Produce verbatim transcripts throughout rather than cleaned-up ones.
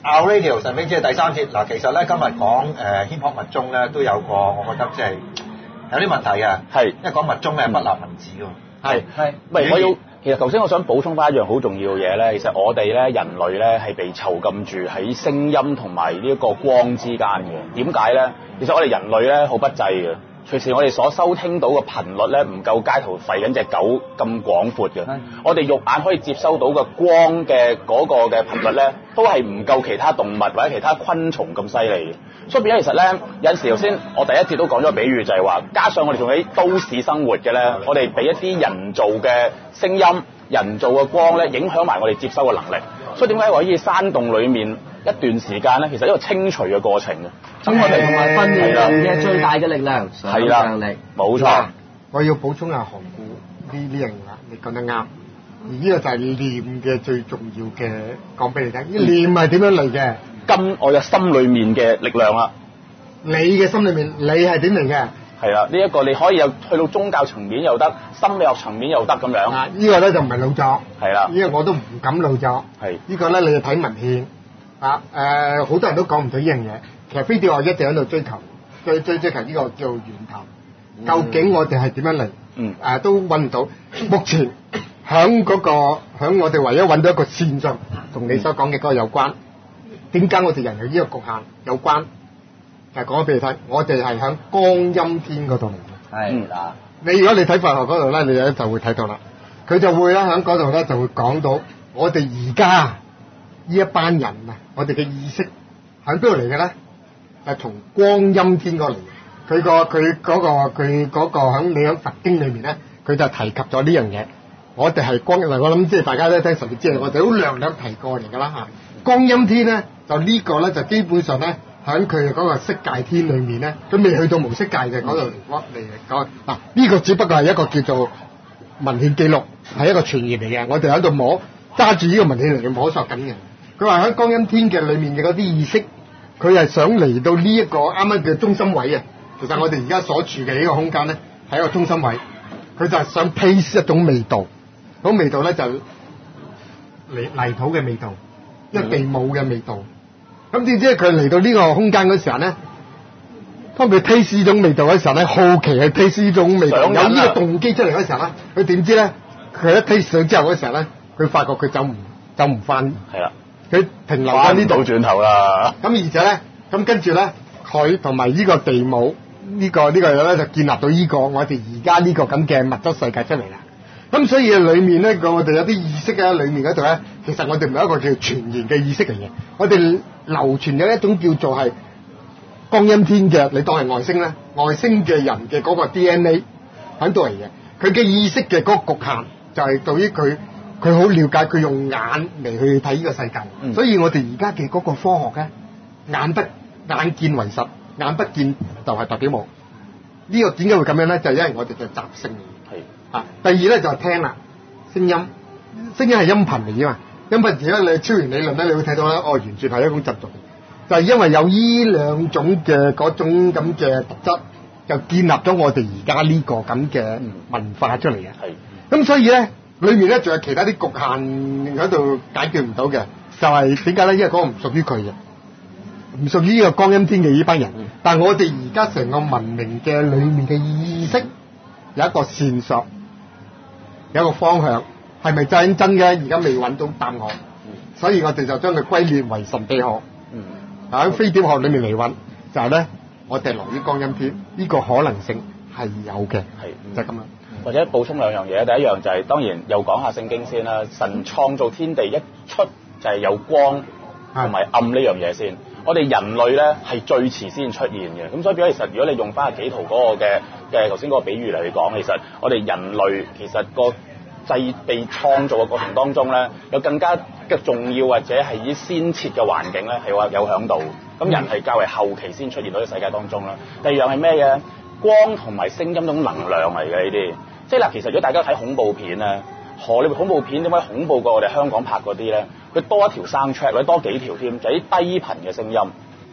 Our Radio 神秘之夜第三節嗱，其實咧今日講誒謙樸密宗咧都有個，我覺得即係有啲問題嘅， 係因為講密宗咧係不立文字㗎， 係係，喂，我要其實頭先我想補充翻一樣好重要嘅嘢咧，其實我哋咧人類咧係被囚禁住喺聲音同埋呢一個光之間嘅。點解咧？其實我哋人類咧好不濟嘅。隨時我哋所收聽到嘅頻率咧，唔夠街頭吠緊隻狗咁廣闊嘅。我哋肉眼可以接收到嘅光嘅嗰個嘅頻率咧，都係唔夠其他動物或者其他昆蟲咁犀利嘅。所以變咗其實咧，有陣時頭先我第一節都講咗個比喻，就係話，加上我哋仲喺都市生活嘅咧，我哋俾一啲人造嘅聲音、人造嘅光咧，影響埋我哋接收嘅能力。所以點解可以山洞裡面一段時間咧，其實一個清除嘅過程嘅。 咁我哋同埋訓練人嘅最大嘅力量，想像力。 冇錯。 我要補充下韓古呢呢樣啦，你講得啱。而呢個就係念嘅最重要嘅，講俾你聽。呢念係點樣嚟嘅？ 跟我嘅心裡面嘅力量啦。 你嘅心裡面，你係點嚟嘅？ 係啦，呢一個你可以有去到宗教層面又得，心理學層面又得咁樣。 啊，呢個咧就唔係老作。 係啦。 呢個我都唔敢老作。 係。呢個咧你要睇文獻。啊誒，好多人都講唔到呢樣嘢。其實飛碟學一直喺度追求，追追追求呢個叫源頭。嗯、究竟我哋係點樣嚟？嗯。誒、啊、都揾唔到。目前響嗰、嗰個響我哋唯一揾到一個線上，同你所講嘅嗰個有關。點解我哋人有呢個局限有關？就係講咗俾你聽，我哋係響光陰天嗰度嚟嘅。 係啦。 你如果你睇佛學嗰度咧，你咧就會睇到啦。佢就會咧響嗰度咧就會講到我哋而家呢一班人啊，我哋嘅意識喺邊度嚟嘅咧？係從光陰天過嚟。佢個佢嗰個佢嗰個響你響佛經裏面咧，佢就提及咗呢樣嘢。我哋係光嗱，我諗即係大家都聽神秘之夜，我哋好略略提過嚟㗎啦嚇。光陰天咧，就呢個咧就基本上咧。喺佢嗰個色界天裏面咧，佢未去到無色界嘅嗰度嚟講嚟講，嗱呢個只不過係一個叫做文獻記錄，係一個傳言嚟嘅。我哋喺度摸揸住呢個文獻嚟摸索緊嘅。佢話喺光陰天嘅裏面嘅嗰啲意識，佢係想嚟到呢一個啱啱嘅中心位啊。其實我哋而家所處嘅呢個空間咧，係一個中心位，佢就係想 taste 一種味道，嗰種味道咧就泥泥土嘅味道，一地母嘅味道。咁點知佢嚟到呢個空間嗰時候咧，當佢 taste 呢種味道嘅時候咧，好奇去 taste 呢種味道，有呢個動機出嚟嗰時候咧，佢點知咧，佢一 taste 上之後嗰時候咧，佢發覺佢走唔走唔翻，係啦，佢停留喺呢度， 轉頭啦。 咁而且咧，咁跟住咧，佢同埋呢個地母呢、這個呢、這個嘢咧，就建立到呢、這個我哋而家呢個咁嘅物質世界出嚟啦。咁所以裏面咧，我哋有啲意識喺裏面嗰度咧，其實我哋唔係一個叫傳言嘅意識嚟嘅，我哋流傳有一種叫做係光陰天嘅，你當係外星咧，外星嘅人嘅嗰個 D N A 喺度嚟嘅，佢嘅意識嘅嗰個局限就係對於佢，佢好了解，佢用眼嚟去睇呢個世界，嗯、所以我哋而家嘅嗰個科學咧，眼不眼見為實，眼不見就係代表冇。呢、這個點解會咁樣咧？就係、是、因為我哋嘅習性。啊，第二咧就係、是、聽啦，聲音，聲音係音頻嚟嘅嘛，音頻而家你超弦理論咧，你會睇到咧，哦，完全係一種習俗，就係、是、因為有呢兩種嘅嗰種咁嘅特質，就建立咗我哋而家呢個咁嘅文化出嚟嘅。係，咁所以咧，裏面咧仲有其他啲局限喺度解決唔到嘅，就係點解咧？因為嗰個唔屬於佢嘅，唔屬於呢個光陰天嘅呢班人。嗯、但係我哋而家成個文明嘅裏面嘅意識有一個線索。有一個方向係咪真真嘅？而家未揾到答案，嗯、所以我哋就將佢歸列為神秘學。喺、嗯、飛碟學裏面嚟揾，就係咧，我哋來於光陰天，呢、呢個可能性係有嘅，係、嗯、就係咁樣。 或者補充兩樣嘢，第一樣就係、是、當然又講下聖經先啦。神創造天地一出就係有光同埋暗呢樣嘢先。我哋人類咧係最遲先出現嘅，咁所以變咗其實如果你用翻阿紀陶嗰個嘅嘅頭先嗰個比喻嚟講，其實我哋人類其實個製被創造嘅過程當中咧，有更加嘅重要或者係啲先設嘅環境咧係話有響度，咁人係較為後期先出現到啲世界當中啦。第二樣係咩嘅？光同埋聲音種能量嚟嘅呢啲，即係嗱，其實如果大家睇恐怖片咧，荷里活恐怖片點解恐怖過我哋香港拍嗰啲咧？佢多一條soundtrack或者多幾條添，就係啲低頻嘅聲音。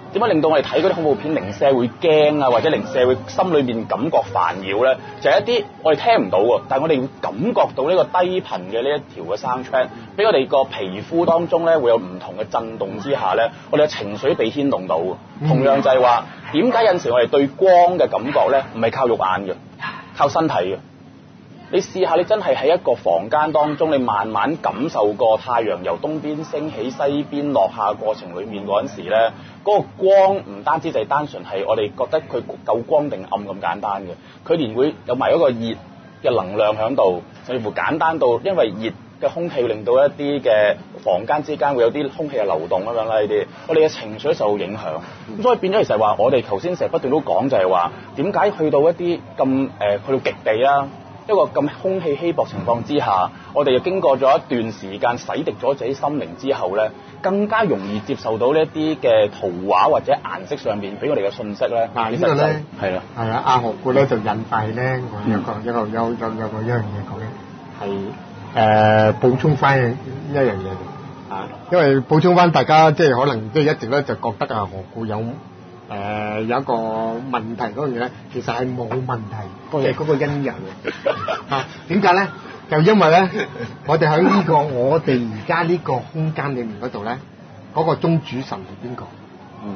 點解令到我哋睇嗰啲恐怖片零舍會驚啊，或者零舍會心裏面感覺煩擾咧？就係、是、一啲我哋聽唔到喎，但係我哋會感覺到呢個低頻嘅呢一條嘅 soundtrack，俾我哋個皮膚當中咧會有唔同嘅震動之下咧，我哋嘅情緒被牽動到。同樣就係話，點解有陣時我哋對光嘅感覺咧，唔係靠肉眼嘅，靠身體嘅。你試下，你真係喺一個房間當中，你慢慢感受過太陽由東邊升起、西邊落下過程裡面嗰陣時咧，嗰、那個光唔單止就係單純係我哋覺得佢夠光定暗咁簡單嘅，佢連會有埋一個熱嘅能量喺度，甚至乎簡單到因為熱嘅空氣令到一啲嘅房間之間會有啲空氣嘅流動咁樣啦，呢啲我哋嘅情緒受影響。咁所以變咗其實話，我哋頭先成日不斷都講就係話，點解去到一啲咁誒去到極地啦？一個咁空氣稀薄情況之下，我哋又經過咗一段時間洗滌咗自己心靈之後咧，更加容易接受到呢一啲嘅圖畫或者顏色上面俾我哋嘅信息咧。 嗱，呢個咧係啦， 係啊，阿何故咧就引發咧，我有個一個有有有個一樣嘢講咧，係誒補充翻一樣嘢嘅啊，因為補充翻大家即係可能即係一直咧就覺得啊何故有。誒、呃、有一個問題嗰樣嘢咧，其實係冇問題，即係嗰個因由嘅嚇。點解咧？就因為咧，我哋喺呢個我哋而家呢個空間裡面嗰度咧，嗰、那個宗主神係邊個？嗯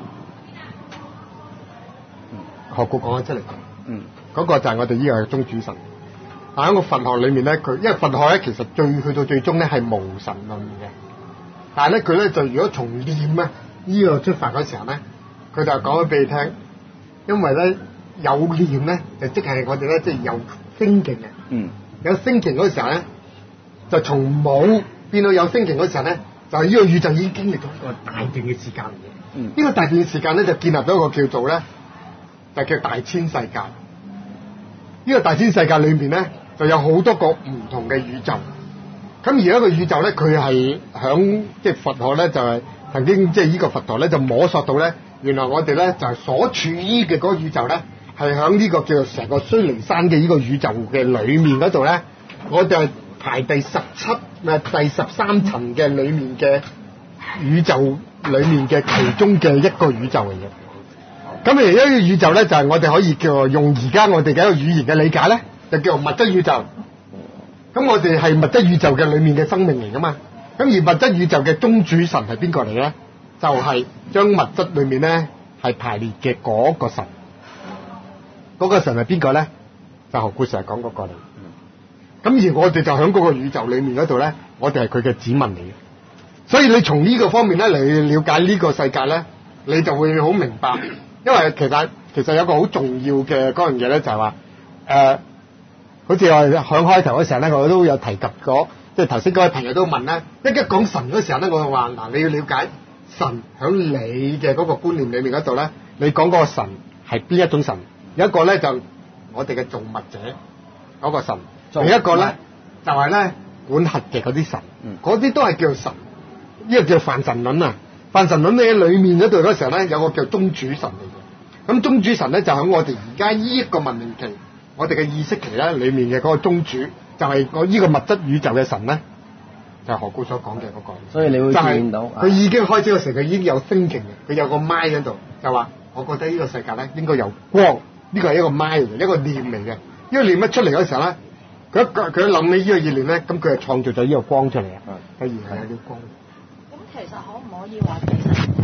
嗯，學過講咗出嚟。嗯，嗰、那個就係我哋呢個宗主神。但喺個佛學裡面咧，佢因為佛學咧其實最去到最終咧係無神論嘅，但係咧佢咧就如果從念咧呢個出發嗰時候咧。佢就講咗俾你聽，因為咧有念咧，就即係我哋咧即係有 thinking 嘅。嗯。有 thinking 嗰時候咧，就從冇變到有 thinking嗰時候咧，就係呢個宇宙已經經歷咗一個大段嘅時間嘅。嗯。呢個大段時間咧，就建立咗一個叫做咧，就叫大千世界。呢個大千世界裏面咧，就有好多個唔同嘅宇宙。咁而一個宇宙咧，佢係響即係佛學咧，就係曾經即係呢個佛陀咧，就摸索到咧。原來我哋咧就係、是、所處於嘅嗰個宇宙咧，係喺呢個叫做成個須彌山嘅呢個宇宙嘅裏面嗰度咧，我哋係排第十七誒第十三層嘅裏面嘅宇宙裏面嘅其中嘅一個宇宙嚟嘅。咁而一個宇宙咧就係、是、我哋可以叫做用而家我哋嘅一個語言嘅理解咧，就叫做物質宇宙。咁我哋係物質宇宙嘅裏面嘅生命嚟噶嘛？咁而物質宇宙嘅宗主神係邊個嚟咧？就係將物質裏面咧係排列嘅嗰個神，嗰、嗰個神係邊個咧？就何故成日講嗰個嚟。咁、嗯、而我哋就喺嗰個宇宙裏面嗰度咧，我哋係佢嘅子民嚟嘅。所以你從呢個方面咧嚟了解呢個世界咧，你就會好明白。因為其實其實有個好重要嘅嗰樣嘢咧，就係話誒，好似我哋響開頭嗰時候咧，我都有提及過，即係頭先嗰位朋友都問咧，一一講神嗰時候咧，我就話嗱，你要了解。神喺你嘅嗰個觀念裏面嗰度咧，你講嗰個神係邊一種神？有一個咧就我哋嘅造物者嗰、嗰個神，另一個咧就係、是、咧管轄嘅嗰啲神，嗰、嗯、啲都係叫神。呢、呢個叫泛神論啊！泛神論咧裏面嗰度嗰時候咧有個叫宗主神嚟嘅。咁宗主神咧就喺我哋而家呢一個文明期，我哋嘅意識期咧裏面嘅嗰個宗主，就係我呢個物質宇宙嘅神咧。就係何故所講嘅嗰個， 所以你會見到佢已經開始個時候，佢已經有 thinking 嘅，佢有個 mind 喺度，就話我覺得呢個世界咧應該有光，呢個係一個 mind 嚟嘅，一個念嚟嘅。呢個念一出嚟嗰時候咧，佢一佢一諗起呢個意念咧，咁佢就創造咗呢個光出嚟啊！係，係有啲光。 咁其實可唔可以話其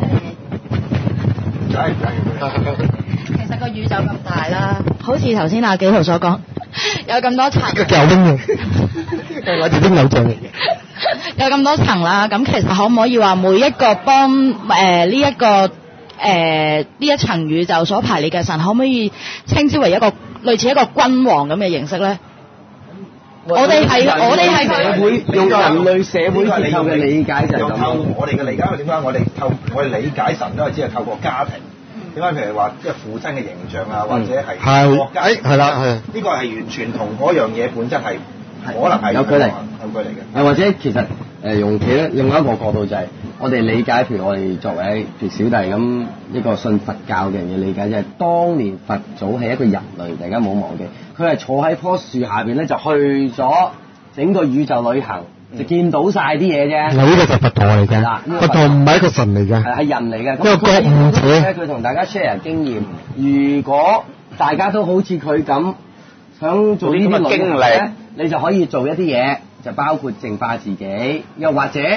實誒？ 梗係唔係？ 其實個宇宙咁大啦，好似頭先阿紀陶所講，有咁多層。 個教兵嘅，我哋啲偶像嚟嘅。 有咁多層啦，咁其實可唔可以話每一個幫誒呢一個誒呢、呃、一層宇宙所排列嘅神，可唔可以稱之為一個類似一個君王咁嘅形式咧？我哋係我哋係社會用人類社會結構嘅理解就係透我哋嘅理解，因為點解我哋透我哋理解神都係只係透過家庭。點解譬如話即係父親嘅形象啊，或者係國家？ 係係啦，係。呢個係完全同嗰樣嘢本質係。可能係有距離， 有距離嘅。 誒或者其實誒、呃、用其他另外一個角度就係、是、我哋理解，譬如我哋作為譬如小弟咁一個信佛教嘅人嘅理解，就係、是、當年佛祖係一個人類，大家冇忘記，佢係坐喺棵樹下邊咧，就去咗整個宇宙旅行， 就見到晒啲嘢啫。 嗱，呢個就佛陀嚟嘅， 啦， 佛陀唔係一個神嚟嘅， 係係人嚟嘅。 一個覺悟者。 咧，佢同大家 share 經驗。如果大家都好似佢咁想做呢啲經歷咧，你就可以做一啲嘢，就包括淨化自己，又或者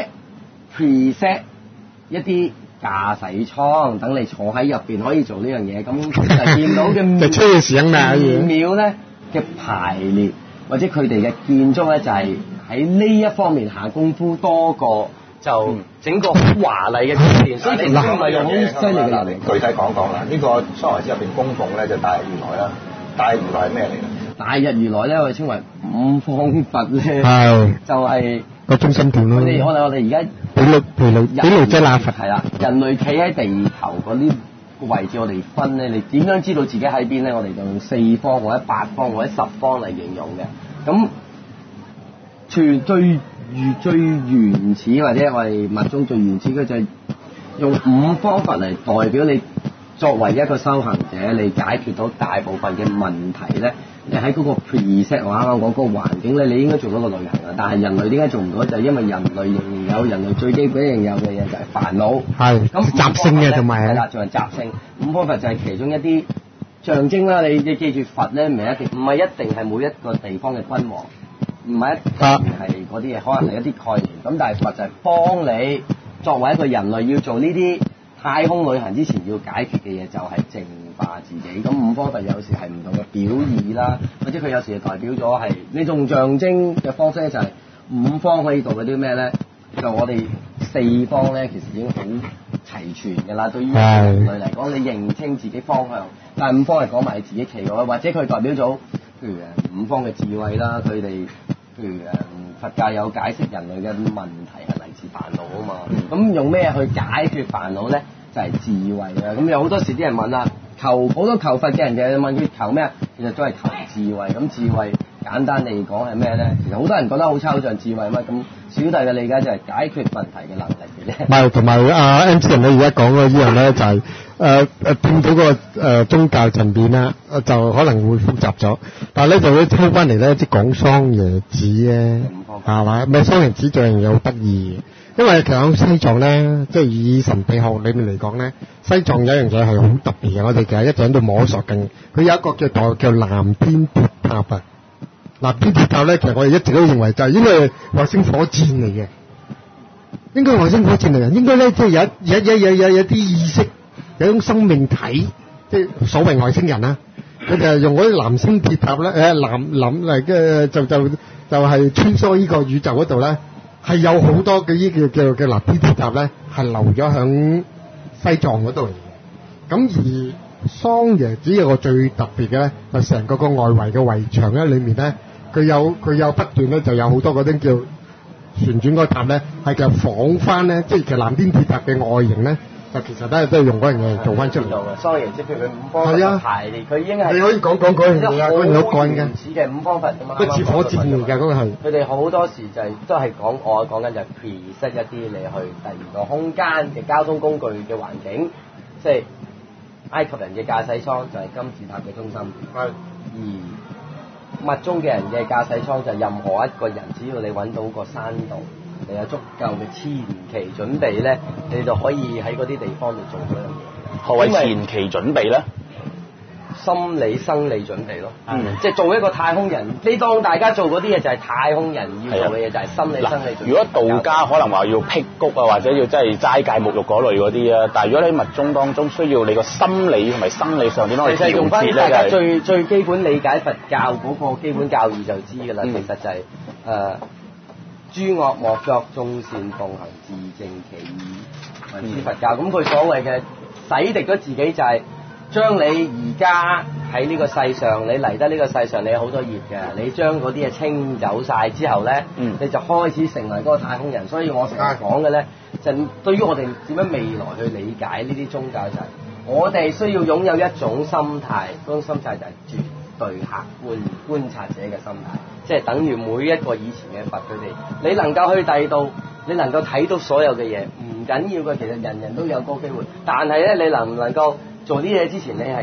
preset 一啲駕駛艙，等你坐喺入邊可以做呢樣嘢。咁就見到嘅就車醒啦廟咧嘅排列，或者佢哋嘅建築咧，就係喺呢一方面下功夫多過就整個好華麗嘅宮殿。所以其實唔係用好犀利嘅人嚟。 具體講講啦，呢個蘇黎世入邊供奉咧就大日如來啦。大日如來係咩嚟嘅？ 大日如來咧，我哋稱為五方佛咧， 係就係個中心點咯。 我哋我哋我哋而家毗盧毗盧毗盧遮那佛係啦，人類企喺地球嗰啲位置，我哋分咧，你點樣知道自己喺邊咧？我哋就用四方或者八方或者十方嚟形容嘅。咁全最原最原始或者我哋密宗最原始嘅就係用五方佛嚟代表你。作為一個修行者，你解決到大部分嘅問題咧，你喺嗰個 preset 我啱啱講嗰個環境咧，你應該做到個旅行啊。但係人類點解做唔到？就係因為人類仍然有人類最基本仍有嘅嘢就係煩惱。係。咁習性嘅同埋係啦，仲係習性。五方佛就係其中一啲象徵啦。你你記住佛咧，唔係一定唔係一定係每一個地方嘅君王，唔係一定係嗰啲嘢，可能係一啲概念。咁但係佛就係幫你作為一個人類要做呢啲。太空旅行之前要解決嘅嘢就係淨化自己，咁五方佛有時係唔同嘅表意啦，或者佢有時代表咗係呢種象徵嘅方式咧，就係五方可以做嗰啲咩咧？就我哋四方咧，其實已經好齊全㗎啦。對於人類嚟講，你認清自己方向，但係五方係講埋你自己企嗰，或者佢代表咗譬如誒五方嘅智慧啦，佢哋譬如誒佛教有解釋人類嘅問題係嚟自煩惱啊嘛，咁用咩去解決煩惱咧？就係、是、智慧啊！咁有好多時啲人問啦，求好多求佛嘅人嘅問佢求咩啊？其實都係求智慧。咁智慧簡單嚟講係咩咧？其實好多人覺得好抽象智慧乜咁，小弟嘅理解就係解決問題嘅能力嘅啫。唔係，同埋阿 M C 人你而家講嘅呢樣咧，就係誒誒變到個誒、呃、宗教層面啦，就可能會複雜咗。但係咧就會抽翻嚟咧，即係講桑椰子咧，係嘛？咪桑椰子做樣嘢好得意嘅。因為其實喺西藏咧，即係以神秘學裏面嚟講咧，西藏有一樣嘢係好特別嘅。我哋其實一直喺度摸索緊。佢有一個叫做叫藍天鐵塔啊。藍天鐵塔咧，其實我哋一直都認為就係應該係外星火箭嚟嘅，應該係外星火箭嚟嘅。應該咧即係有有有有有有啲意識，有種生命體，即係所謂外星人啦。佢就係用嗰啲藍星鐵塔咧，誒藍藍嚟嘅就就就係穿梭呢個宇宙嗰度咧。係有好多嘅呢叫叫嘅藍天鐵塔咧，係留咗響西藏嗰度嚟嘅。咁而桑椰子有個最特別嘅咧，就成個個外圍嘅圍牆咧，裏面咧，佢有佢有不斷咧，就有好多嗰啲叫旋轉嗰個塔咧，係就仿翻咧，即係其實藍天鐵塔嘅外形咧，就其實都係都係用嗰樣嘢嚟做翻出嚟。桑椰子譬如佢五方佛排列，佢已經係你可以講講嗰樣嘢啊，嗰樣有幹嘅。似嘅五方佛咁啊，不似火箭嚟㗎嗰個係。佢哋好多時就係、是、都係講我講緊就係 preset 一啲你去第二個空間嘅交通工具嘅環境，即係埃及人嘅駕駛艙就係金字塔嘅中心。係。而密宗嘅人嘅駕駛艙就係任何一個人，只要你揾到個山道。你有足夠嘅前期準備咧，你就可以喺嗰啲地方度做嗰樣嘢。何謂前期準備咧？心理生理準備咯，嗯，即係做一個太空人。你當大家做嗰啲嘢就係太空人要做嘅嘢，就係心理生理準備。如果道家可能話要辟谷啊，或者要真係齋戒沐浴嗰類嗰啲啊，但係如果你喺密宗當中需要你個心理同埋生理上點樣去調節咧？其實用翻大家最最基本理解佛教嗰個基本教義就知㗎啦，嗯。其實就係、是、誒。呃諸惡莫作，眾善奉行，自淨其意，為之佛教。咁佢所謂嘅洗滌咗自己，就係將你而家喺呢個世上，你嚟得呢個世上，你有好多業嘅，你將嗰啲嘢清走晒之後咧，嗯，你就開始成為嗰個太空人。所以我成日講嘅咧，就對於我哋點樣未來去理解呢啲宗教，就係我哋需要擁有一種心態，嗰種心態就係絕對客觀觀察者嘅心態。即係等於每一個以前嘅佛佢哋，你能夠去第度，你能夠睇到所有嘅嘢，唔緊要嘅。其實人人都有嗰個機會，但係咧，你能唔能夠做啲嘢之前，你係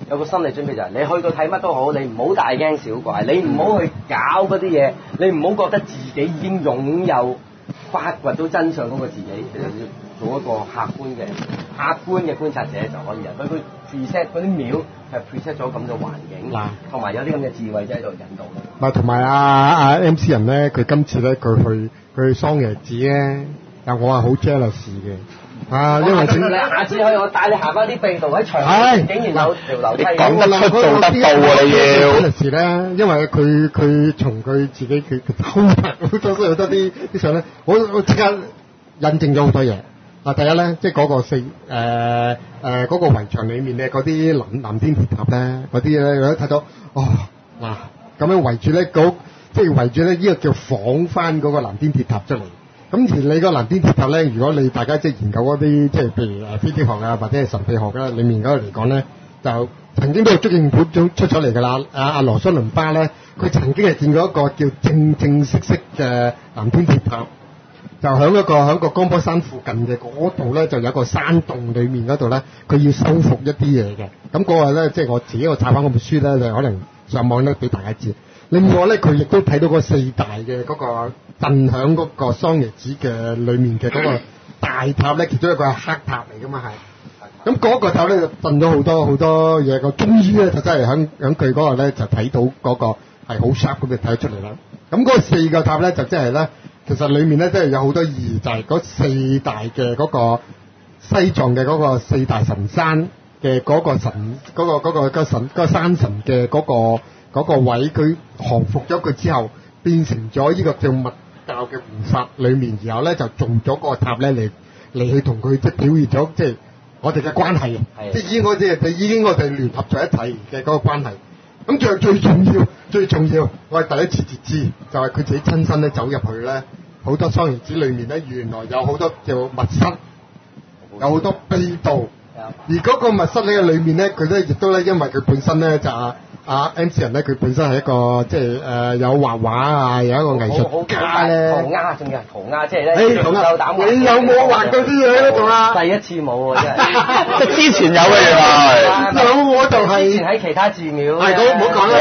有個心理準備就係、是、你去到睇乜都好，你唔好大驚小怪，你唔好去搞嗰啲嘢，你唔好覺得自己已經擁有發掘到真相嗰個自己，其實要做一個客觀嘅客觀嘅觀察者就可以啦。佢佢 preset 嗰啲廟係 preset 咗咁嘅環境，同埋有啲咁嘅智慧喺度引導。 嗱，同埋阿阿 M C 人咧，佢今次咧佢去佢去桑椰子咧，但我係好 jealous 嘅。啊，因為整你下次去我帶你行翻啲秘道喺長邊，竟然有條樓梯。 講得出做得到啊！你要嗰陣時咧，因為佢佢從佢自己佢偷拍好多好多啲啲相咧，我我即刻印證咗好多嘢。嗱，第一咧，即係嗰個四誒誒嗰個圍牆裡面咧，嗰啲藍藍天鐵塔咧，嗰啲咧，我都睇到哦嗱，咁樣圍住咧，嗰即係圍住咧，呢個叫仿翻嗰個藍天鐵塔出嚟。咁而你個藍天鐵塔咧，如果你大家即係研究嗰啲即係譬如誒飛碟學啊，或者係神秘學啦，裡面嗰度嚟講咧，就曾經都有足影本出出咗嚟㗎啦。阿阿羅蘇倫巴咧，佢曾經係見過一個叫正正式式嘅藍天鐵塔，就喺一個喺個江波山附近嘅嗰度咧，就有一個山洞裡面嗰度咧，佢要修復一啲嘢嘅。咁嗰個咧，即係我自己我查翻嗰本書咧，就可能上網咧俾大家知。另外咧，佢亦都睇到嗰四大嘅嗰個震響嗰個桑椰子嘅裏面嘅嗰個大塔咧，其中一個係黑塔嚟噶嘛係。咁嗰個塔咧就震咗好多好多嘢，個終於咧就真係響響佢嗰個咧就睇到嗰個係好 sharp 咁就睇得出嚟啦。咁嗰四個塔咧就即係咧，其實裡面咧真係有好多意義，就係、是、嗰四大嘅嗰個西藏嘅嗰個四大神山嘅嗰個神嗰、嗰個嗰、嗰個嗰個神嗰、嗰個山神嘅嗰、嗰個。嗰個位佢降服咗佢之後，變成咗呢個叫密教嘅護法裏面，然後咧就做咗個塔咧嚟嚟去同佢即係表現咗即係我哋嘅關係，即係已經我哋已經我哋聯合在一齊嘅嗰個關係。咁最最重要最重要，我係第一次截知，就係、是、佢自己親身咧走入去咧，好多桑椰子裏面咧原來有好多叫密室，有好多秘道，而嗰個密室咧裏面咧，佢咧亦都咧因為佢本身咧就。啊 M C 人咧，佢本身係一個即係誒有畫畫啊，有一個藝術家咧。塗鴉仲要係塗鴉，即係咧夠膽。你有冇畫嗰啲嘢咧？仲啊？第一次冇喎，真係。 即係之前有嘅原來。 有我就係。 之前喺其他寺廟。 係咁，唔好講啦。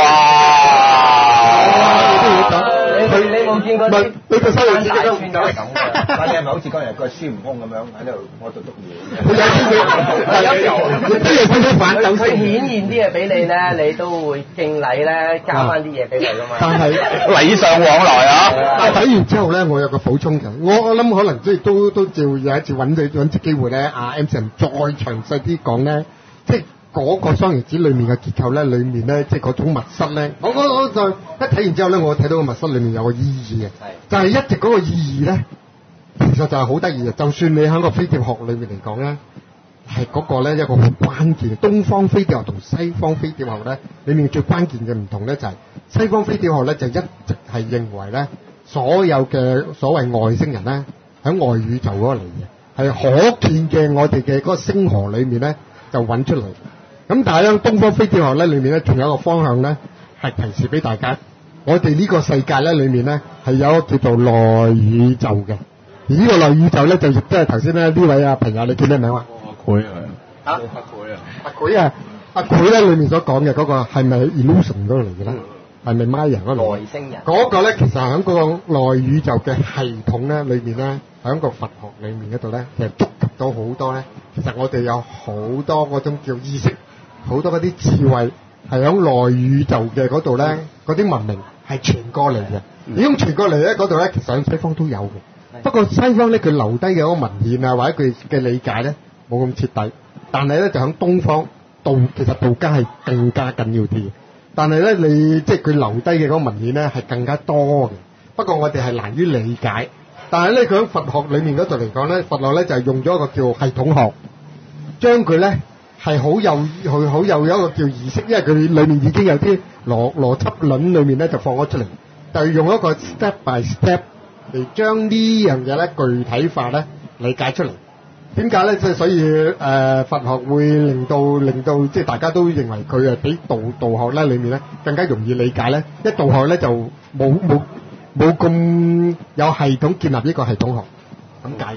哇！你你你冇見過啲？ 你個收養自己都變咗係咁嘅。反正係咪好似嗰日個孫悟空咁樣喺度我度篤嘢？ 有啲嘢佢都反，佢顯現啲嘢俾你咧，你都會敬禮咧，加翻啲嘢俾你噶嘛。 但係禮尚往來啊！ 但係睇完之後咧，我有個補充嘅，我我諗可能即係都都照有一次揾佢揾次機會咧，阿 M 神再詳細啲講咧，即係。嗰個桑椰子裏面嘅結構咧，裏面咧即係嗰種密室咧，我我我就一睇完之後咧，我睇到個密室裏面有個意義嘅，就係一直嗰個意義咧，其實就係好得意嘅。就算你喺個飛碟學裏面嚟講咧，係嗰個咧一個好關鍵。東方飛碟學同西方飛碟學咧，裏面最關鍵嘅唔同咧就係、是、西方飛碟學咧就一直係認為咧，所有嘅所謂外星人咧喺外宇宙嗰個嚟嘅，係可見嘅我哋嘅嗰個星河裏面咧就揾出嚟。咁但係咧，東方飛碟學咧裏面咧，仲有一個方向咧，係提示俾大家，我哋呢個世界咧裏面咧係有一個叫做內宇宙嘅。而呢個內宇宙咧，就亦都係頭先咧呢位啊朋友，你叫咩名啊？ 阿佢啊， 阿佢啊， 阿佢啊，阿佢咧裏面所講嘅嗰個係咪 illusion 嗰度嚟嘅咧？係咪 Maya 嗰度？ 外星人嗰個咧，其實喺嗰個內宇宙嘅系統咧裏面咧，喺個佛學裏面嗰度咧，其實觸及到好多咧。其實我哋有好多嗰種叫意識。好多嗰啲智慧係喺內宇宙嘅嗰度咧，嗰啲文明係傳過嚟嘅。呢種傳過嚟咧，嗰度咧其實喺西方都有嘅。不過西方咧佢留低嘅嗰個文獻啊，或者佢嘅理解咧冇咁徹底。但係咧就喺東方道，其實道家係更加緊要啲嘅。但係咧你即係佢留低嘅嗰個文獻咧係更加多嘅。不過我哋係難於理解。但係咧佢喺佛學裡面嗰度嚟講咧，佛學咧就係用咗一個叫系統學，將佢咧。係好有佢好有一個叫儀式，因為佢裏面已經有啲邏邏輯論裏面咧就放咗出嚟，就用一個 step by step 嚟將呢樣嘢咧具體化咧理解出嚟。點解咧？即係所以誒、呃、佛學會令到令到即係大家都認為佢係比道道學咧裏面咧更加容易理解咧。一道學咧就冇冇冇咁有系統建立呢個系統學咁解。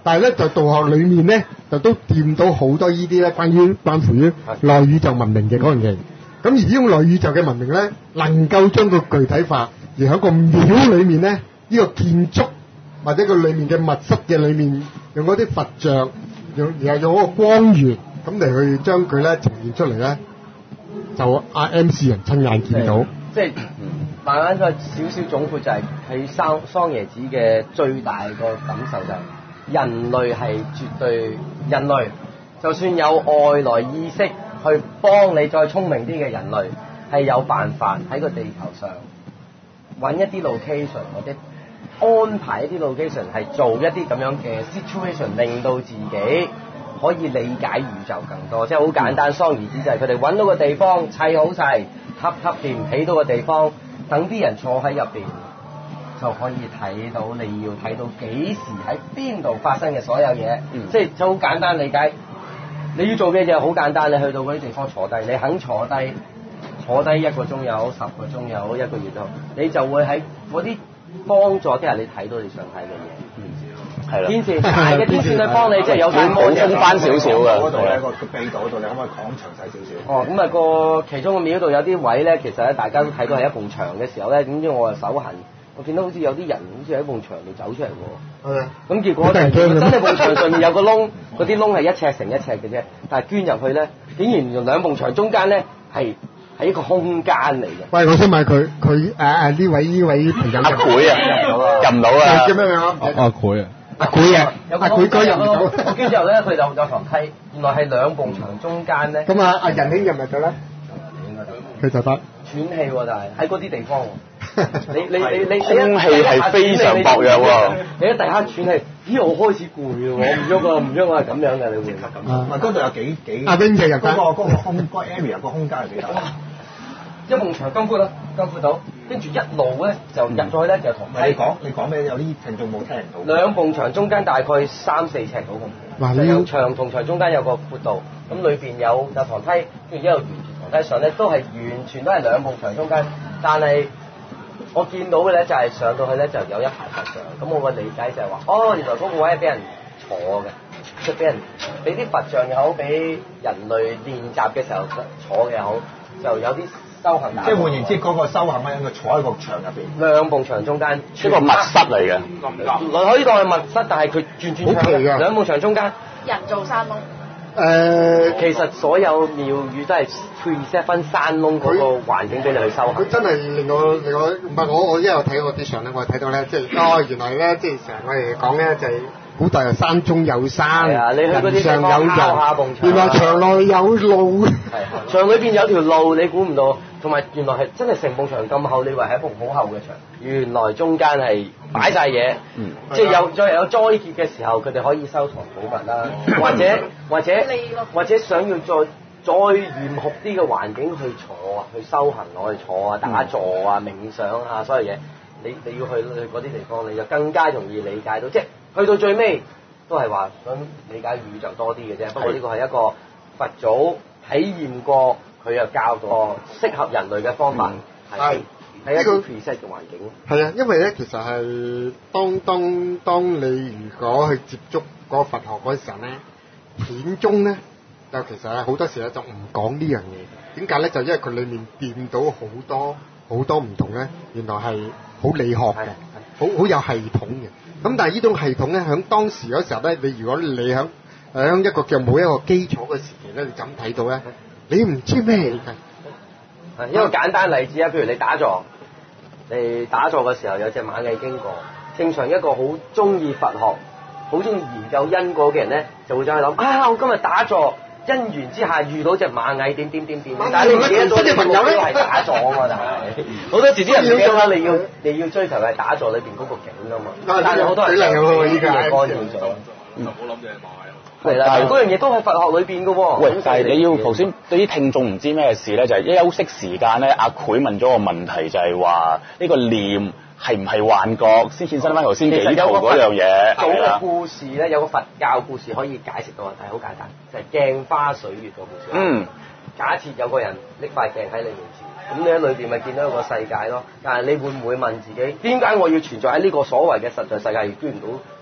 但係咧就道學裏面咧就都掂到好多呢啲咧關於關乎於內宇宙文明嘅嗰樣嘢。咁而呢種內宇宙嘅文明咧，能夠將佢具體化，而喺個廟裏面咧，呢、這個建築或者個裏面嘅密室嘅裏面，用嗰啲佛像，用然後用嗰個光源咁嚟去將佢咧呈現出嚟咧，就阿 M C 人親眼見到。 即係慢慢個少少總括就係喺桑桑爺子嘅最大個感受就係人類係絕對人類，就算有外來意識去幫你再聰明啲嘅人類，係有辦法喺個地球上揾一啲 location 或者安排一啲 location 係做一啲咁樣嘅 situation，令到自己可以理解宇宙更多。即係好簡單，桑兒子就係佢哋揾到個地方砌好晒，恰恰掂起到個地方，等啲人坐喺入邊就可以睇到你要睇到幾時喺邊度發生嘅所有嘢。嗯、即係就好簡單理解。你要做嘅嘢好簡單，你去到嗰啲地方坐低，你肯坐低，坐低一個鐘又好，十個鐘又好，一個月都好，你就會喺嗰啲幫助之下，你睇到你想睇嘅嘢。嗯，係啦。天使大嘅天使去幫你，即係有啲補充翻少少嘅。 嗰度咧個秘道嗰度，你可唔可以講詳細少少？ 哦，咁啊個其中個廟度有啲位咧，其實咧大家都睇到係一埲牆嘅時候咧，點知我啊手痕。我見到好似有啲人好似喺埲牆度走出嚟喎，係啊，咁結果真係埲牆上面有個窿，嗰啲窿係一尺乘一尺嘅啫，但係捐入去咧，竟然用兩埲牆中間咧係係一個空間嚟嘅。喂， 我想問佢佢誒誒呢位呢位朋友阿攰啊，入唔到啊， 叫咩名啊？ 阿攰啊， 阿攰啊，阿攰哥入唔到。 跟住之後咧，佢就有樓梯，原來係兩埲牆中間咧。 咁啊，阿仁兄入唔入到咧？佢就得喘氣喎，但係喺嗰啲地方喎。你你你你空氣係非常薄弱喎。 你一第一喘氣，咦我開始攰喎，我唔喐啊唔喐啊咁樣嘅，你會唔會咁？ 唔係嗰度有幾幾？ 阿 Wing 就入緊。 嗰個嗰個空嗰個 area 個空間係幾大？ 一埲牆金闊啦，金闊到，跟住一路咧就入咗去咧就同。 你講你講咩？有啲聽眾冇聽唔到。 兩埲牆中間大概三四尺到咁。嗱，有牆同牆中間有個闊度，咁裏邊有有堂梯，跟住一路沿住堂梯上咧，都係完全都係兩埲牆中間，但係。我見到嘅咧就係上到去咧就有一排佛像，咁我個理解就係話，哦原來嗰個位係俾人坐嘅，即係俾人俾啲佛像又好，俾人類練習嘅時候坐嘅又好，就有啲修行。 即係換言之，嗰個修行咧，應該坐喺個牆入邊。 兩埲牆中間， 一個密室嚟嘅， 可以當係密室，但係佢轉轉牆嘅，兩埲牆中間。 人造山窿。 誒、呃，其實所有廟宇都係 preset 分山窿嗰個環境俾你去修行。 佢真係令我令我唔係我我因為我睇過啲相咧，我睇到咧即係哦原來咧即係成日我哋講咧就係、是、古代係山中有山，人上有人，原來牆內有路。 係牆裏邊有條路，你估唔到。同埋原來係真係成埲牆咁厚，你以為係一埲好厚嘅牆，原來中間係擺晒嘢，嗯、即係有再有災劫嘅時候，佢哋可以收藏寶物啦，或者或者或者想要再再嚴酷啲嘅環境去坐啊，去修行攞去坐啊、打坐啊、冥想啊，所有嘢，你你要去去嗰啲地方，你就更加容易理解到，即係去到最尾都係話想理解宇宙多啲嘅啫。不過呢個係一個佛祖體驗過。佢又教個適合人類嘅方法，係喺一個 preset 嘅環境。 係啊，因為咧其實係當當當你如果去接觸嗰個佛學嗰時候咧，片中咧就其實係好多時咧就唔講呢樣嘢。點解咧？就因為佢裡面掂到好多好多唔同咧，原來係好理學嘅，好好有系統嘅。咁但係呢種系統咧，喺當時嗰時候咧，你如果你喺喺一個叫冇一個基礎嘅時期咧，你怎睇到咧？你唔知咩嚟㗎？ 一個簡單例子啊，譬如你打坐，你打坐嘅時候有隻螞蟻經過，正常一個好中意佛學、好中意研究因果嘅人咧，就會走去諗啊！我今日打坐，因緣之下遇到隻螞蟻點點點點，但係你唔記得咗隻朋友咧係打坐啊嘛，但係好多時啲人唔記得啦，你要你要追求係打坐裏邊嗰個境㗎嘛，但係好多人將呢啲嘢干擾咗， 就冇諗住係螞蟻。 係啦，但係嗰樣嘢都係佛學裏邊嘅喎。 喂，但係你要頭先對啲聽眾唔知咩事咧，就係、是、一休息時間咧，阿賄問咗個問題，就係話呢個念係唔係幻覺先衍生翻頭先幾圖嗰樣嘢。 有個故事咧，有個佛教故事可以解釋到，但係好簡單，就係、是、鏡花水月個故事。嗯。假設有個人拎塊鏡喺你面前，咁你喺裏邊咪見到一個世界咯。但係你會唔會問自己，點解我要存在喺呢個所謂嘅實在世界，而捐唔到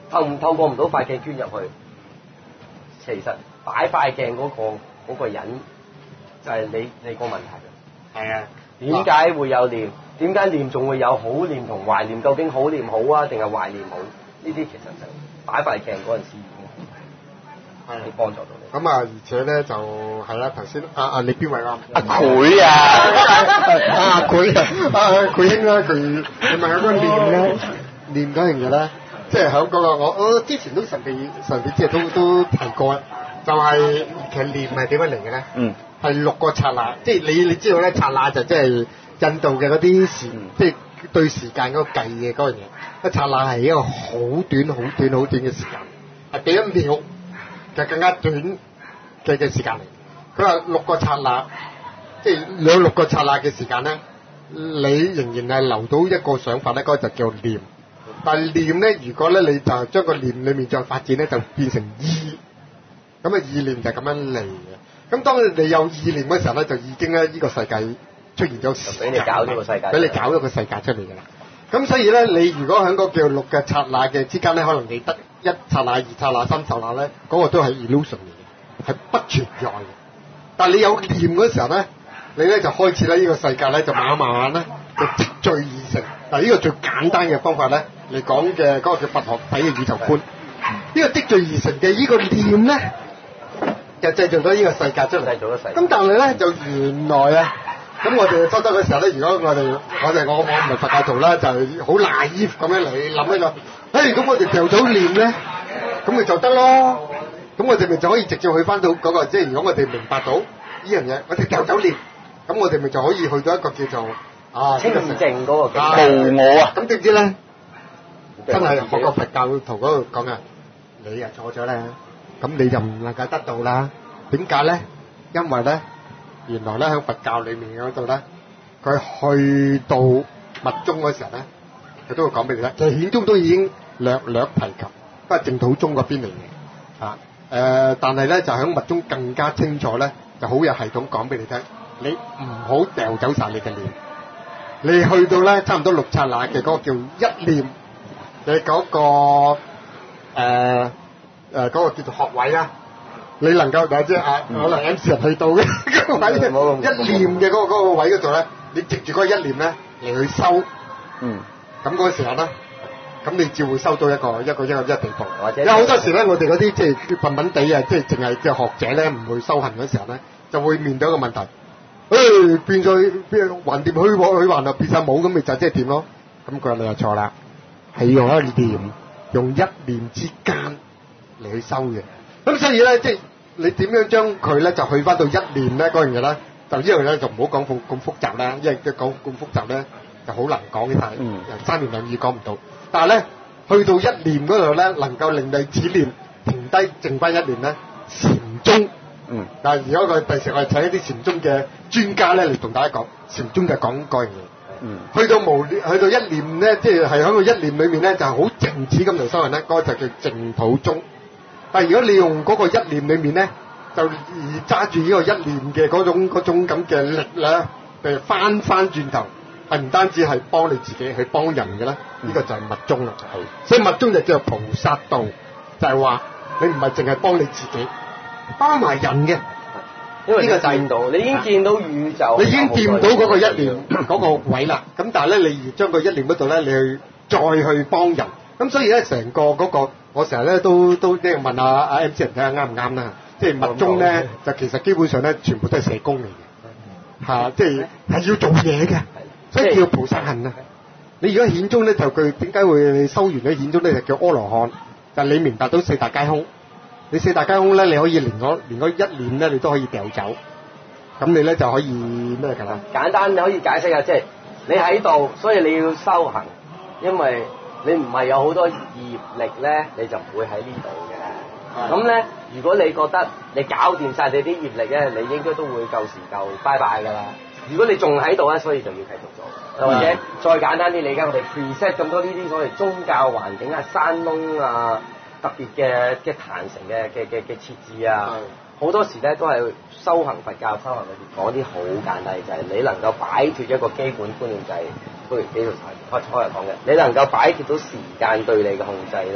透唔透過唔到塊鏡捐入去，其實擺塊鏡嗰、嗰個嗰個人就係你你個問題。 係啊， 點解會有念？點解念仲會有好念同壞念？究竟好念好啊，定係壞念好？呢啲其實就擺塊鏡嗰陣時已經係可以幫助到你。 咁啊，而且咧就係啦，頭先啊啊，你邊位啊？ 阿佢啊， 啊佢啊，啊佢應該佢你問嗰個念咧，念嗰樣嘢咧，即係喺嗰個我我之前都神秘神秘即係都都提過，就係其實念係點樣嚟嘅咧？ 嗯， 係六個剎那，即係你你知道咧，剎那就即係印度嘅嗰啲時，即係對時間嗰個計嘅嗰樣嘢。一剎那係一個好短、好短、好短嘅時間，係比一秒就更加短嘅嘅時間嚟。佢話六個剎那，即係兩六個剎那嘅時間咧，你仍然係留到一個想法咧，嗰個就叫念。但係念咧，如果咧你就將個念裡面再發展咧，就變成意。咁啊意念就係咁樣嚟嘅。咁當你有意念嘅時候咧，就已經咧呢個世界出現咗， 俾你搞咗個世界， 俾你搞咗個世界出嚟㗎啦。咁所以咧，你如果喺個叫六嘅剎那嘅之間咧，可能你得一剎那、二剎那、三剎那咧，嗰、嗰個都係 illusion 嚟嘅，係不存在嘅。但係你有念嗰時候咧，你咧就開始咧呢個世界咧就慢慢慢慢咧就積聚而成。嗱，呢個最簡單嘅方法咧嚟講嘅嗰個叫佛學睇嘅宇宙觀。呢、呢個積聚而成嘅呢個念咧，就製造咗呢個世界出嚟。 製造咗世界。 咁但係咧就原來啊〜咁我哋收得嘅時候咧，如果我哋我哋我我唔係佛教徒啦，就係好 naive 咁樣嚟諗一個，誒咁我哋掉咗念咧，咁咪就得咯。咁我哋咪就可以直接去翻到嗰個，即係如果我哋明白到呢樣嘢，我哋掉走念，咁我哋咪就可以去到一個叫做啊清淨嗰個無我啊。 咁點知咧，真係學個佛教徒嗰度講啊，你又錯咗咧，咁你就唔能夠得到啦。點解咧？因為咧。原來咧喺佛教裏面嗰度咧，佢去到密宗嗰時候咧，佢都會講俾你聽。其實顯宗都已經略略提及，不過淨土宗嗰邊嚟嘅嚇。誒，但係咧就喺密宗更加清楚咧，就好有系統講俾你聽。你唔好掉走曬你嘅念，你去到咧差唔多六剎那嘅嗰個叫一念嘅嗰個誒誒嗰個叫做學位啦。你能夠嗱即係啊，可能 M C 人去到嘅嗰個位，一念嘅嗰個嗰個位嗰度咧，你藉住嗰個一念咧嚟去收，嗯，咁嗰個時候咧，咁你只會收到一個一個一個一個地步，或者有好多時咧，我哋嗰啲即係笨笨地啊，即係淨係即係學者咧，唔會修行嗰時候咧，就會面對一個問題，誒變咗變橫掂虛妄虛幻啊，變曬冇咁咪就即係點咯？咁佢話你又錯啦，係用一念，用一念之間嚟去收嘅。咁所以咧，即係你點樣將佢咧就去翻到一念咧嗰樣嘢咧，就呢樣咧就唔好講咁咁複雜啦，因為一講咁複雜咧就好難講嘅，但係三言兩語講唔到。但係咧去到一念嗰度咧，能夠令你只念停低，剩翻一念咧，禪宗。嗯。但係如果佢第時我哋請一啲禪宗嘅專家咧嚟同大家講，禪宗就講嗰樣嘢。嗯。去到無去到一念咧，即係係喺個一念裏面咧，就係好靜止咁嚟修行咧，嗰個就叫淨土宗。但係如果你用嗰個一念裏面咧，就而揸住呢個一念嘅嗰種嗰種咁嘅力咧，誒翻翻轉頭，係唔單止係幫你自己，係幫人嘅咧，呢、嗯、個就係密宗啦。係，所以密宗就叫做菩薩道，就係、是、話你唔係淨係幫你自己，幫埋人嘅。因為呢個見到，你已經見到宇宙，你已經見到嗰個一念嗰個位啦。咁但係咧，你而將個一念嗰度咧，你去再去幫人。咁所以咧，成個嗰、那個，我成日咧都都即係問下阿 M C 人睇下啱唔啱啦。即係密宗咧，就其實基本上咧，全部都係社工嚟嘅，嚇、啊，即係係要做嘢嘅，所以叫菩薩行啊。你如果顯宗咧，就佢點解會收完咧顯宗咧就叫阿羅漢？但係你明白到四大皆空，你四大皆空咧，你可以連嗰連嗰一念咧，你都可以掉走，咁你咧就可以咩㗎啦？簡單你可以解釋下，即係你喺度，所以你要修行，因為你唔係有好多業力咧，你就唔會喺呢度嘅。咁咧，如果你覺得你搞掂晒你啲業力咧，你應該都會夠時夠拜拜㗎啦。如果你仲喺度咧，所以就要繼續做。或者再簡單啲理解，我哋 preset 咁多呢啲所謂宗教環境啊、山窿啊、特別嘅嘅壇城嘅嘅嘅嘅設置啊，好多時咧都係修行佛教修行裏邊講啲好簡單嘅，就係、是、你能夠擺脫一個基本觀念，就係譬如幾條開開頭講嘅，你能夠擺脫到時間對你嘅控制咧，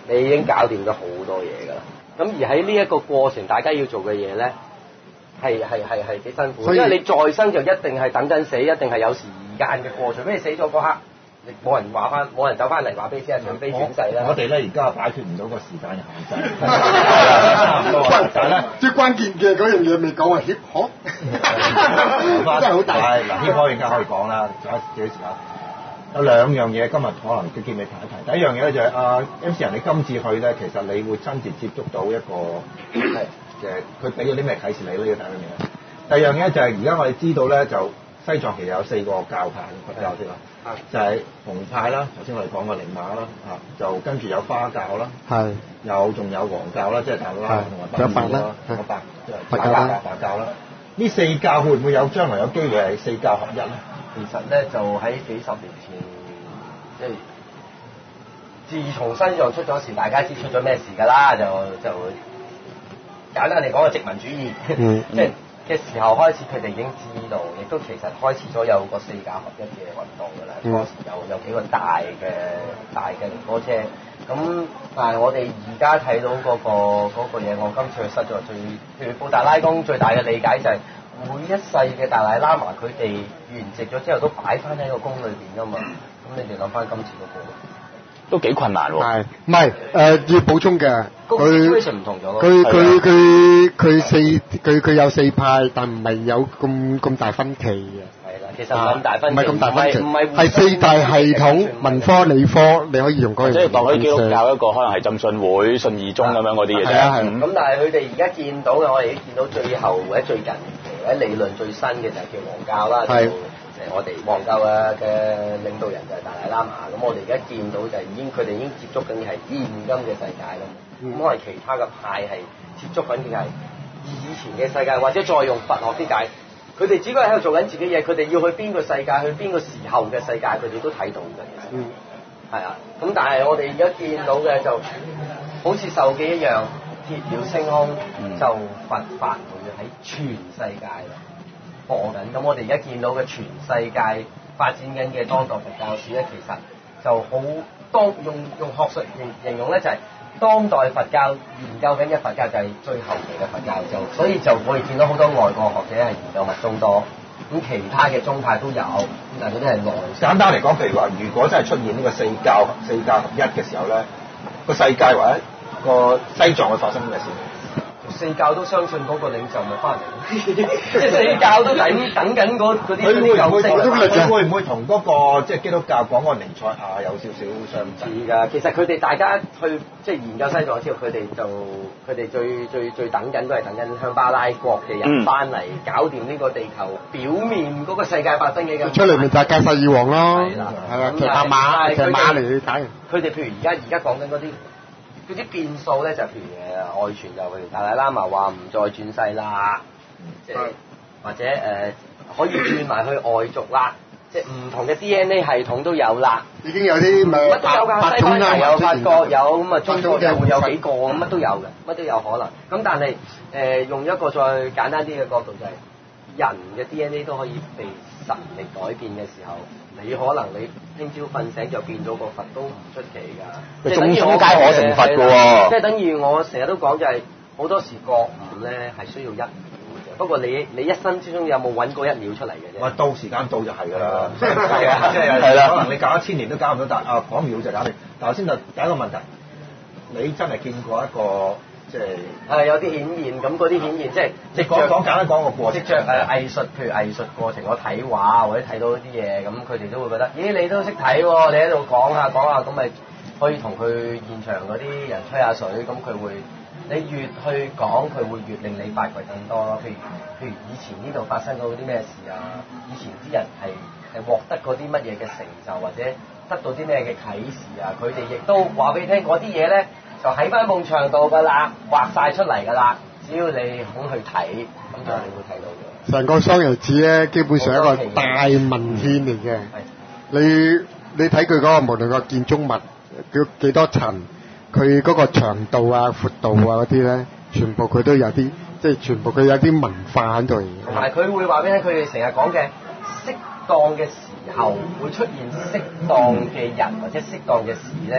你已經搞掂咗好多嘢㗎啦。咁而喺呢一個過程，大家要做嘅嘢咧，係係係係幾辛苦，因為你再生就一定係等緊死，一定係有時間嘅過程。除非你死咗嗰刻，你冇人話翻，冇人走翻嚟話俾你知係長飛轉世啦。 我哋咧而家擺脫唔到個時間嘅限制，差唔多。但係咧， 最關鍵嘅嗰樣嘢未講啊，hip hop 真係好大。 係嗱，hip hop 而家可以講啦，仲有幾時間？有兩樣嘢今日可能都見你提一提。第一樣嘢咧就係阿 M C 仁，你今次去咧，其實你會親自接觸到一個係嘅，佢俾咗啲咩啟示你呢？要第一樣嘢。第二樣嘢就係而家我哋知道咧，就西藏其實有四個教派佛教先啦，就係紅派啦，頭先我哋講過寧瑪啦，啊，就跟住有花教啦， 係有仲有黃教啦，即係達賴喇嘛同埋巴面啦，同埋白即係白教啦，白教啦。呢四教會唔會有將來有機會係四教合一咧？ 其實咧就喺幾十年前，即係自從西藏出咗事，大家知出咗咩事㗎啦，就就簡單嚟講係殖民主義， 嗯、 即係嘅時候開始，佢哋已經知道，亦都其實開始咗有個四教合一嘅運動㗎啦。嗰時有有幾個大嘅大嘅靈波車，咁但係我哋而家睇到嗰、嗰個嗰、嗰個嘢，我今次去實在最，譬如布達拉宮最大嘅理解就係、是。每一世嘅達賴喇嘛，佢哋圓寂咗之後都擺翻喺個宮裏邊㗎嘛。咁你哋諗翻今次嗰個， 都幾困難喎。 係，唔係誒要補充嘅。 佢唔同咗。 佢佢佢佢四佢佢有四派，但唔係有咁咁大分歧嘅。 係啦，其實唔係咁大分歧。 唔係咁大分歧。 唔係係四大系統，文科理科，你可以用嗰樣。 即係當佢基督教一個，可能係浸信會、信義宗咁樣嗰啲嘢啫。 係啊係。 咁但係佢哋而家見到嘅，我哋已經見到最後或者最近。喺理論最新嘅就係叫黃教啦，就誒我哋黃教嘅嘅領導人就係達賴喇嘛，咁我哋而家見到就係已經佢哋已經接觸緊嘅係現今嘅世界啦，咁可能其他嘅派係接觸緊嘅係以前嘅世界，或者再用佛學啲解，佢哋只不過喺度做緊自己嘢，佢哋要去邊個世界，去邊個時候嘅世界，佢哋都睇到嘅，其實，嗯，係啊，咁但係我哋而家見到嘅就好似受記一樣。鐵了升空，就佛法會喺全世界播緊。咁我哋而家見到嘅全世界發展緊嘅當代佛教史咧，其實就好當用用學術形形容咧，就係、是、當代佛教研究緊嘅佛教就係最後期嘅佛教，就所以就我哋見到好多外國學者係研究密宗多，咁其他嘅宗派都有，但係嗰啲係內。 簡單嚟講，譬如話，如果真係出現呢個四教四教合一嘅時候咧，個世界或者個西藏會發生咩事？ 四教都相信嗰個領袖咪翻嚟，即係四教都等等緊嗰嗰啲嗰啲救星。 佢會唔會同嗰個即係基督教講個彌賽亞有少少相似㗎？其實佢哋大家去即係研究西藏之後，佢哋就佢哋最最最等緊都係等緊香巴拉國嘅人翻嚟搞掂呢個地球表面嗰個世界發生嘅咁。 出嚟咪就係迦薩爾王咯， 係啦， 係啊，騎白馬騎馬嚟打人。 佢哋譬如而家而家講緊嗰啲。嗰啲變數咧就譬如誒外傳就譬如達賴喇嘛話唔再轉世啦，即係或者誒、呃、可以轉埋去外族啦，即係唔同嘅 D N A 系統都有啦。 已經有啲咪乜都有㗎，西班牙有法國有咁啊，中國又會有幾個咁，乜都有嘅，乜都有可能。咁但係誒、呃、用一個再簡單啲嘅角度就係、是、人嘅 D N A 都可以被神力改變嘅時候。你可能你聽朝瞓醒就變咗個佛都唔出奇㗎， 即係中中皆可成佛㗎喎。 即係等於我成日都講就係、是、好多時覺悟咧係需要一秒嘅，不過你你一生之中有冇揾過一秒出嚟嘅啫？ 喂，到時間到就係㗎啦，係啊，即係係啦，可能你搞一千年都搞唔到，但啊講秒就搞掂。但頭先就第一個問題，你真係見過一個即係係有啲顯現，咁嗰啲顯現即係即係講講簡單講個過程， 即係誒藝術，譬如藝術過程，我睇畫或者睇到啲嘢，咁佢哋都會覺得，咦你都識睇喎，你喺度講下講下，咁咪可以同佢現場嗰啲人吹下水，咁佢會你越去講，佢會越令你發掘更多咯。譬如譬如以前呢度發生過啲咩事啊，以前啲人係係獲得過啲乜嘢嘅成就，或者得到啲咩嘅啟示啊，佢哋亦都話俾你聽嗰啲嘢咧。就喺翻埲牆度㗎啦，畫晒出嚟㗎啦。只要你肯去睇，咁就你會睇到嘅。 成個雙日寺咧，基本上一個大文獻嚟嘅。你你睇佢嗰個無論個建築物叫幾多層，佢嗰個長度啊、闊度啊嗰啲咧，全部佢都有啲，即係全部佢有啲文化喺度。 同埋佢會話俾你聽，佢哋成日講嘅適當嘅時候會出現適當嘅人或者適當嘅事咧。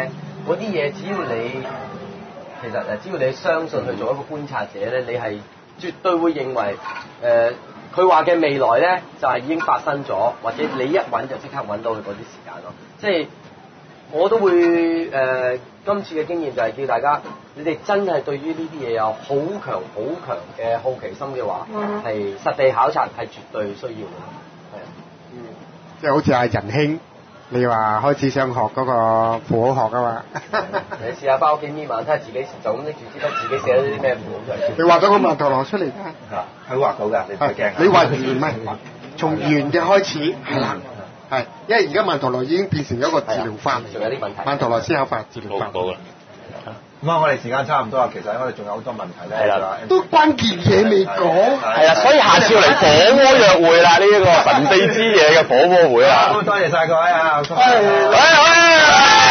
嗰啲嘢，只要你其實誒，只要你相信去做一個觀察者咧，你係絕對會認為誒，佢話嘅未來咧就係已經發生咗，或者你一揾就即刻揾到佢嗰啲時間咯。即係我都會誒、呃，今次嘅經驗就係叫大家，你哋真係對於呢啲嘢有好強好強嘅好奇心嘅話，係、嗯、實地考察係絕對需要嘅。係啊， 嗯，即係好似阿仁兄。你話開始想學嗰個符號學啊嘛？ 你試下翻屋企搣埋，睇下自己就咁拎住支筆，自己寫咗啲咩符號出嚟。 你畫咗個曼陀羅出嚟㗎？ 係，佢畫到㗎，你唔使驚。 你畫圓唔係從圓嘅開始係啦，係，因為而家曼陀羅已經變成咗個治療法， 仲有啲問題。 曼陀羅思考法治療法。 冇啦。 咁啊，我哋時間差唔多啦，其實我哋仲有好多問題咧。係啦， 都關鍵嘢未講。 係啦，所以下次要嚟火鍋約會啦，呢、這、一個神秘之夜嘅火鍋會啦。 好，多謝晒各位啊！ 係，喂喂。